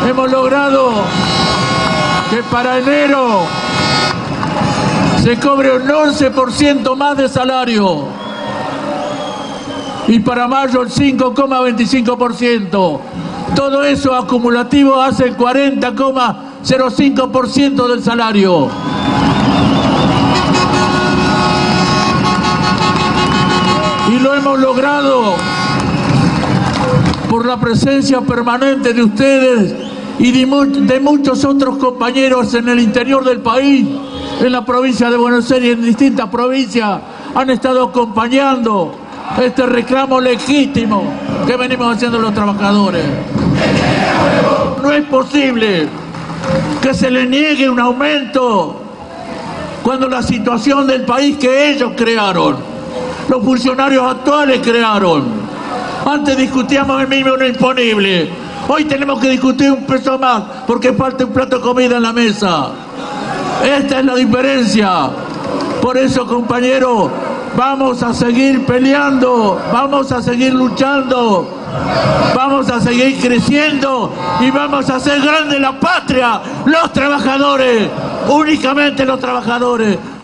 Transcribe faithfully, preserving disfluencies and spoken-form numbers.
Hemos logrado que para enero se cobre un once por ciento más de salario y para mayo el cinco coma veinticinco por ciento. Todo eso acumulativo hace el cuarenta coma cero cinco por ciento del salario. Y lo hemos logrado por la presencia permanente de ustedes y de, mu de muchos otros compañeros en el interior del país, en la provincia de Buenos Aires, en distintas provincias, han estado acompañando este reclamo legítimo que venimos haciendo los trabajadores. No es posible que se le niegue un aumento cuando la situación del país que ellos crearon, los funcionarios actuales crearon. Antes discutíamos el mínimo imponible, hoy tenemos que discutir un peso más porque falta un plato de comida en la mesa. Esta es la diferencia. Por eso, compañeros, vamos a seguir peleando, vamos a seguir luchando, vamos a seguir creciendo y vamos a hacer grande la patria, los trabajadores, únicamente los trabajadores.